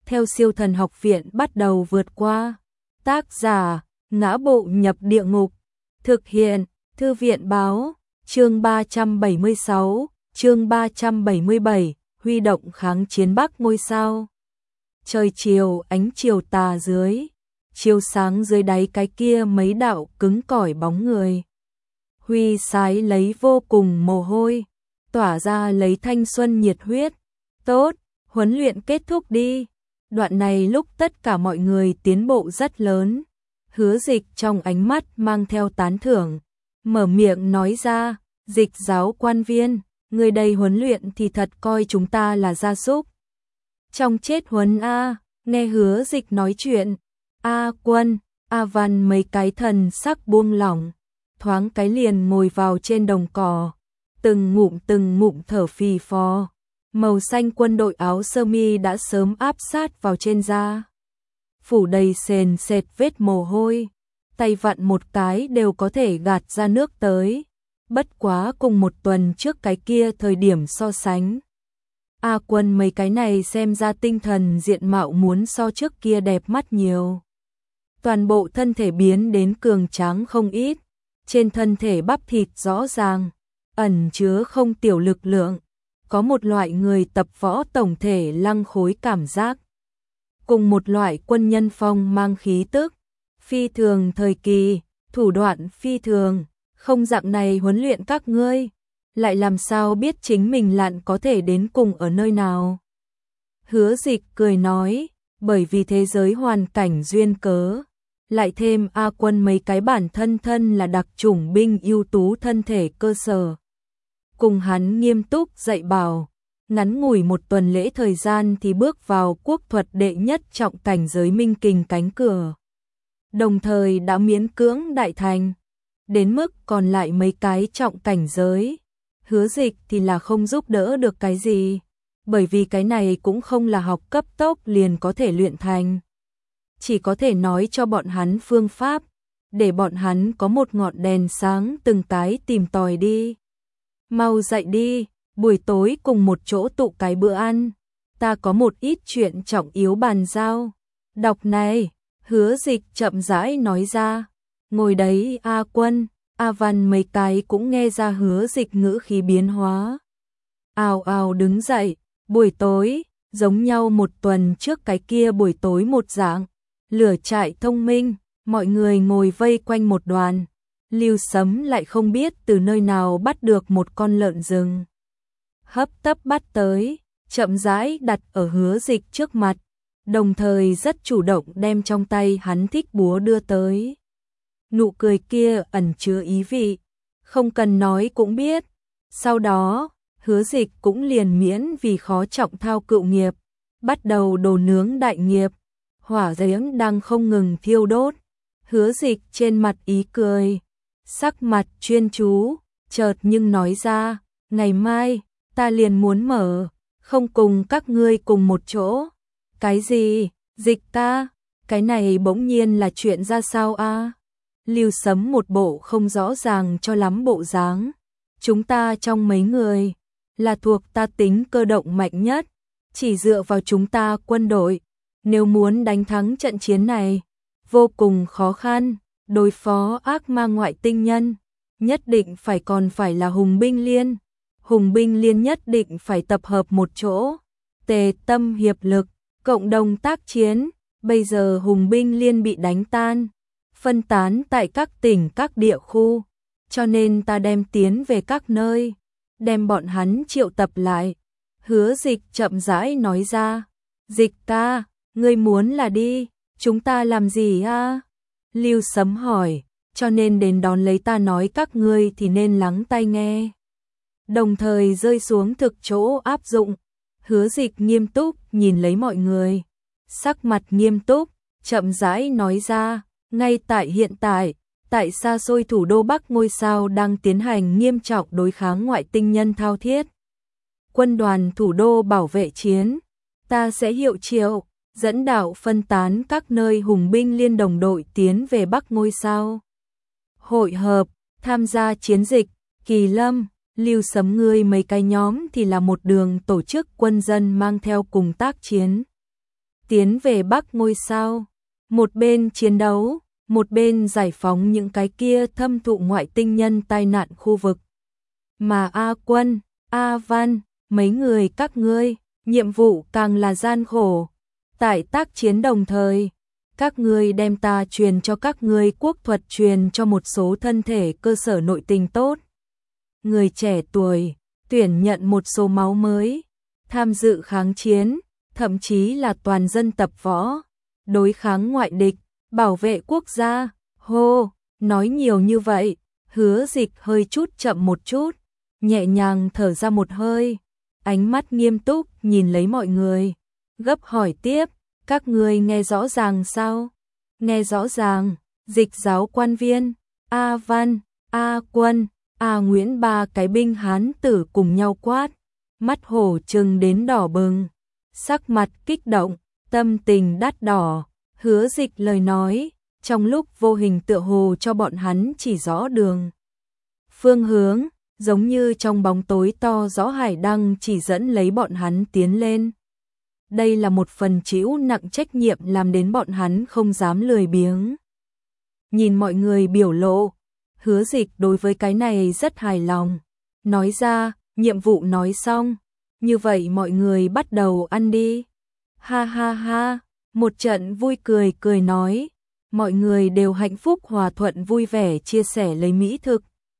theo Siêu Thần Học Viện bắt đầu vượt qua. Tác giả: Ngã Bộ Nhập Địa Ngục. Thực hiện: Thư viện báo. Chương 376, chương 377, huy động kháng chiến Bắc ngôi sao. Trời chiều, ánh chiều tà dưới, chiếu sáng dưới đáy cái kia mấy đạo cứng cỏi bóng người. Huy sái lấy vô cùng mồ hôi, tỏa ra lấy thanh xuân nhiệt huyết. Tốt, huấn luyện kết thúc đi. Đoạn này lúc tất cả mọi người tiến bộ rất lớn. Hứa Dịch trong ánh mắt mang theo tán thưởng, mở miệng nói ra, Dịch giáo quan viên, người đây huấn luyện thì thật coi chúng ta là gia súc. Trong chết huấn A, nghe Hứa Dịch nói chuyện, A Quân, A Văn mấy cái thần sắc buông lỏng, thoáng cái liền ngồi vào trên đồng cỏ, từng ngụm thở phì phò. Màu xanh quân đội áo sơ mi đã sớm áp sát vào trên da, phủ đầy sền sệt vết mồ hôi, tay vặn một cái đều có thể gạt ra nước tới. Bất quá cùng một tuần trước cái kia thời điểm so sánh, A Quân mấy cái này xem ra tinh thần diện mạo muốn so trước kia đẹp mắt nhiều. Toàn bộ thân thể biến đến cường tráng không ít, trên thân thể bắp thịt rõ ràng, ẩn chứa không tiểu lực lượng, có một loại người tập võ tổng thể lăng khối cảm giác, cùng một loại quân nhân phong mang khí tức, phi thường thời kỳ, thủ đoạn phi thường, không dạng này huấn luyện các ngươi, lại làm sao biết chính mình lặn có thể đến cùng ở nơi nào. Hứa Dịch cười nói, bởi vì thế giới hoàn cảnh duyên cớ, lại thêm A Quân mấy cái bản thân là đặc chủng binh ưu tú thân thể cơ sở. Cùng hắn nghiêm túc dạy bảo, ngắn ngủi một tuần lễ thời gian thì bước vào quốc thuật đệ nhất trọng cảnh giới minh kình cánh cửa. Đồng thời đã miễn cưỡng đại thành, đến mức còn lại mấy cái trọng cảnh giới. Hứa Dịch thì là không giúp đỡ được cái gì, bởi vì cái này cũng không là học cấp tốc liền có thể luyện thành. Chỉ có thể nói cho bọn hắn phương pháp, để bọn hắn có một ngọn đèn sáng từng cái tìm tòi đi. Mau dậy đi, buổi tối cùng một chỗ tụ cái bữa ăn, ta có một ít chuyện trọng yếu bàn giao. Đọc này, Hứa Dịch chậm rãi nói ra. Ngồi đấy A Quân, A Văn mấy cái cũng nghe ra Hứa Dịch ngữ khí biến hóa. Ào ào đứng dậy, buổi tối, giống nhau một tuần trước cái kia buổi tối một dạng, lửa trại thông minh, mọi người ngồi vây quanh một đoàn. Lưu Sấm lại không biết từ nơi nào bắt được một con lợn rừng. Hấp tấp bắt tới, chậm rãi đặt ở Hứa Dịch trước mặt, đồng thời rất chủ động đem trong tay hắn thích búa đưa tới. Nụ cười kia ẩn chứa ý vị, không cần nói cũng biết. Sau đó, Hứa Dịch cũng liền miễn vì khó trọng thao cựu nghiệp, bắt đầu đồ nướng đại nghiệp. Hỏa giếng đang không ngừng thiêu đốt, Hứa Dịch trên mặt ý cười, sắc mặt chuyên chú, chợt nhưng nói ra, ngày mai, ta liền muốn mở, không cùng các ngươi cùng một chỗ. Cái gì, Dịch ca, cái này bỗng nhiên là chuyện ra sao a? Lưu Sấm một bộ không rõ ràng cho lắm bộ dáng. Chúng ta trong mấy người, là thuộc ta tính cơ động mạnh nhất, chỉ dựa vào chúng ta quân đội, nếu muốn đánh thắng trận chiến này, vô cùng khó khăn. Đối phó ác ma ngoại tinh nhân, nhất định phải là hùng binh liên. Hùng binh liên nhất định phải tập hợp một chỗ, tề tâm hiệp lực, cộng đồng tác chiến. Bây giờ hùng binh liên bị đánh tan, phân tán tại các tỉnh các địa khu, cho nên ta đem tiến về các nơi, đem bọn hắn triệu tập lại. Hứa Dịch chậm rãi nói ra, Dịch ca, ngươi muốn là đi, chúng ta làm gì a? Lưu Sấm hỏi, cho nên đến đón lấy ta nói các ngươi thì nên lắng tai nghe. Đồng thời rơi xuống thực chỗ áp dụng. Hứa Dịch nghiêm túc nhìn lấy mọi người, sắc mặt nghiêm túc, chậm rãi nói ra, ngay tại hiện tại, tại xa xôi thủ đô Bắc ngôi sao đang tiến hành nghiêm trọng đối kháng ngoại tinh nhân thao thiết. Quân đoàn thủ đô bảo vệ chiến, ta sẽ hiệu triệu, dẫn đạo phân tán các nơi hùng binh liên đồng đội tiến về Bắc ngôi sao. Hội hợp, tham gia chiến dịch, Kỳ Lâm, Lưu Sấm ngươi mấy cái nhóm thì là một đường tổ chức quân dân mang theo cùng tác chiến. tiến về Bắc ngôi sao, một bên chiến đấu, một bên giải phóng những cái kia thâm thụ ngoại tinh nhân tai nạn khu vực. Mà A Quân, A Văn, mấy người các ngươi, nhiệm vụ càng là gian khổ. Tại tác chiến đồng thời, các ngươi đem ta truyền cho các ngươi quốc thuật, truyền cho một số thân thể cơ sở nội tình tốt. Người trẻ tuổi, tuyển nhận một số máu mới, tham dự kháng chiến, thậm chí là toàn dân tập võ, đối kháng ngoại địch, bảo vệ quốc gia. Hô, nói nhiều như vậy, Hứa Dịch hơi chút chậm một chút, nhẹ nhàng thở ra một hơi, ánh mắt nghiêm túc nhìn lấy mọi người, gấp hỏi tiếp, các ngươi nghe rõ ràng sao? Nghe rõ ràng. Dịch giáo quan viên, A Văn, A Quân, A Nguyễn ba cái binh hán tử cùng nhau quát, mắt hổ trừng đến đỏ bừng, sắc mặt kích động, tâm tình đắt đỏ. Hứa Dịch lời nói, trong lúc vô hình tựa hồ cho bọn hắn chỉ rõ đường phương hướng, giống như trong bóng tối to rõ hải đăng chỉ dẫn lấy bọn hắn tiến lên. Đây là một phần chịu nặng trách nhiệm làm đến bọn hắn không dám lười biếng. Nhìn mọi người biểu lộ, Hứa Dịch đối với cái này rất hài lòng, nói ra, nhiệm vụ nói xong, như vậy mọi người bắt đầu ăn đi. Ha ha ha, một trận vui cười cười nói, mọi người đều hạnh phúc hòa thuận vui vẻ chia sẻ lấy mỹ thực.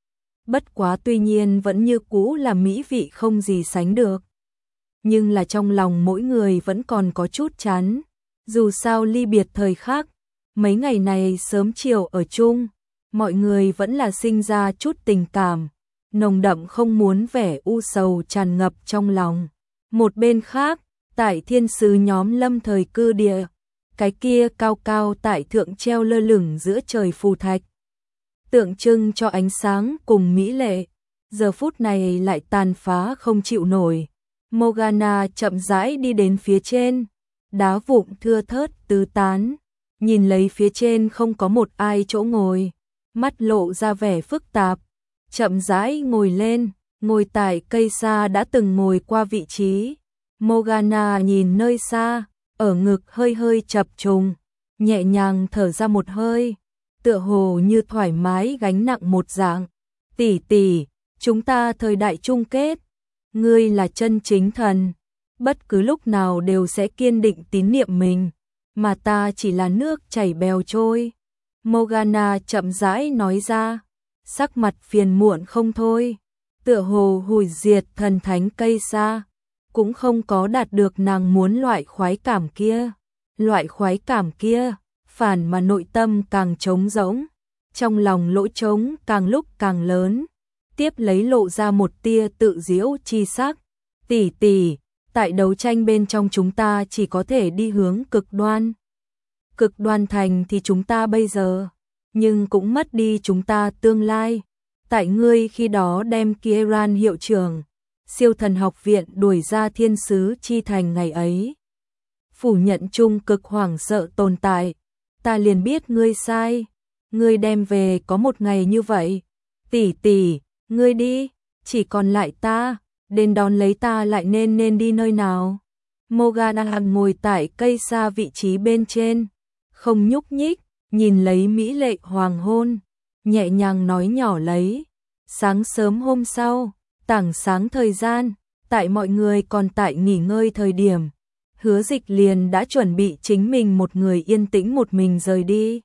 Bất quá tuy nhiên vẫn như cũ là mỹ vị không gì sánh được. Nhưng là trong lòng mỗi người vẫn còn có chút chán. Dù sao ly biệt thời khắc, mấy ngày này sớm chiều ở chung, mọi người vẫn là sinh ra chút tình cảm, nồng đậm không muốn vẻ u sầu tràn ngập trong lòng. Một bên khác, tại thiên sứ nhóm Lâm Thời Cư Địa, cái kia cao cao tại thượng treo lơ lửng giữa trời phù thạch, tượng trưng cho ánh sáng cùng mỹ lệ, giờ phút này lại tàn phá không chịu nổi. Morgana chậm rãi đi đến phía trên, đá vụn thưa thớt tứ tán, nhìn lấy phía trên không có một ai chỗ ngồi, mắt lộ ra vẻ phức tạp, chậm rãi ngồi lên, ngồi tại cây xa đã từng ngồi qua vị trí. Morgana nhìn nơi xa, ở ngực hơi hơi chập trùng, nhẹ nhàng thở ra một hơi, tựa hồ như thoải mái gánh nặng một dạng. Tỷ tỷ, chúng ta thời đại chung kết, ngươi là chân chính thần, bất cứ lúc nào đều sẽ kiên định tín niệm mình, mà ta chỉ là nước chảy bèo trôi. Morgana chậm rãi nói ra, sắc mặt phiền muộn không thôi, tựa hồ hủy diệt thần thánh cây xa, cũng không có đạt được nàng muốn loại khoái cảm kia. Loại khoái cảm kia, phản mà nội tâm càng trống rỗng, trong lòng lỗ trống càng lúc càng lớn, tiếp lấy lộ ra một tia tự giễu chi sắc. Tỷ tỷ, tại đấu tranh bên trong chúng ta chỉ có thể đi hướng cực đoan. Cực đoan thành thì chúng ta bây giờ, nhưng cũng mất đi chúng ta tương lai. Tại ngươi khi đó đem Kieran hiệu trưởng, siêu thần học viện đuổi ra thiên sứ chi thành ngày ấy, phủ nhận chung cực hoảng sợ tồn tại, ta liền biết ngươi sai, ngươi đem về có một ngày như vậy. Tỷ tỷ, ngươi đi, chỉ còn lại ta, đến đón lấy ta lại nên đi nơi nào? Morgana ngồi tại cây xa vị trí bên trên, không nhúc nhích, nhìn lấy mỹ lệ hoàng hôn, nhẹ nhàng nói nhỏ lấy. Sáng sớm hôm sau, tảng sáng thời gian, tại mọi người còn tại nghỉ ngơi thời điểm, Hứa Dịch liền đã chuẩn bị chính mình một người yên tĩnh một mình rời đi.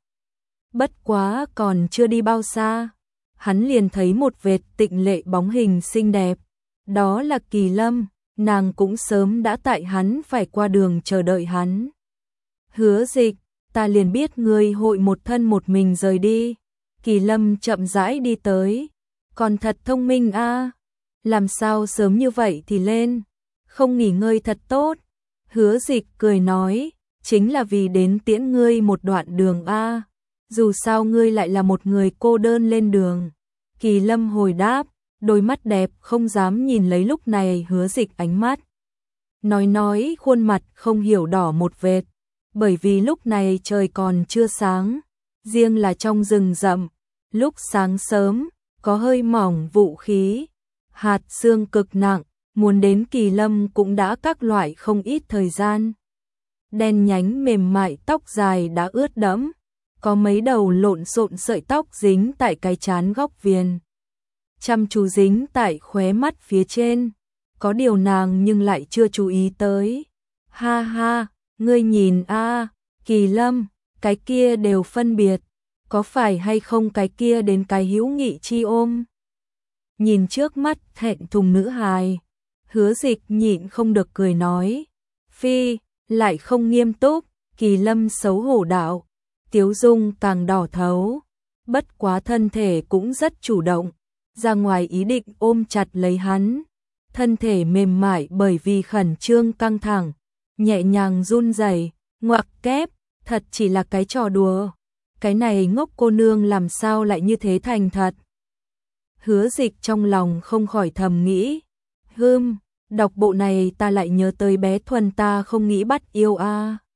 Bất quá còn chưa đi bao xa, hắn liền thấy một vệt tịnh lệ bóng hình xinh đẹp, đó là Kỳ Lâm, nàng cũng sớm đã tại hắn phải qua đường chờ đợi hắn. Hứa Dịch, ta liền biết ngươi hội một thân một mình rời đi. Kỳ Lâm chậm rãi đi tới, còn thật thông minh a, làm sao sớm như vậy thì lên, không nghỉ ngơi thật tốt. Hứa Dịch cười nói, chính là vì đến tiễn ngươi một đoạn đường a, dù sao ngươi lại là một người cô đơn lên đường. Kỳ Lâm hồi đáp, đôi mắt đẹp không dám nhìn lấy lúc này Hứa Dịch ánh mắt. Nói khuôn mặt không hiểu đỏ một vệt, bởi vì lúc này trời còn chưa sáng, riêng là trong rừng rậm, lúc sáng sớm, có hơi mỏng vũ khí, hạt sương cực nặng, muốn đến Kỳ Lâm cũng đã các loại không ít thời gian. đen nhánh mềm mại tóc dài đã ướt đẫm, có mấy đầu lộn xộn sợi tóc dính tại cái trán góc viền, chăm chú dính tại khóe mắt phía trên, có điều nàng nhưng lại chưa chú ý tới. Ha ha, ngươi nhìn a, Kỳ Lâm, cái kia đều phân biệt, có phải hay không cái kia đến cái hữu nghị chi ôm. Nhìn trước mắt thẹn thùng nữ hài, Hứa Dịch nhịn không được cười nói, phi, lại không nghiêm túc. Kỳ Lâm xấu hổ đạo, tiếu dung càng đỏ thấu, bất quá thân thể cũng rất chủ động, ra ngoài ý định ôm chặt lấy hắn, thân thể mềm mại bởi vì khẩn trương căng thẳng, nhẹ nhàng run rẩy, ngoặc kép, thật chỉ là cái trò đùa, cái này ngốc cô nương làm sao lại như thế thành thật. Hứa Dịch trong lòng không khỏi thầm nghĩ, đọc bộ này ta lại nhớ tới bé Thuần ta không nghĩ bắt yêu a.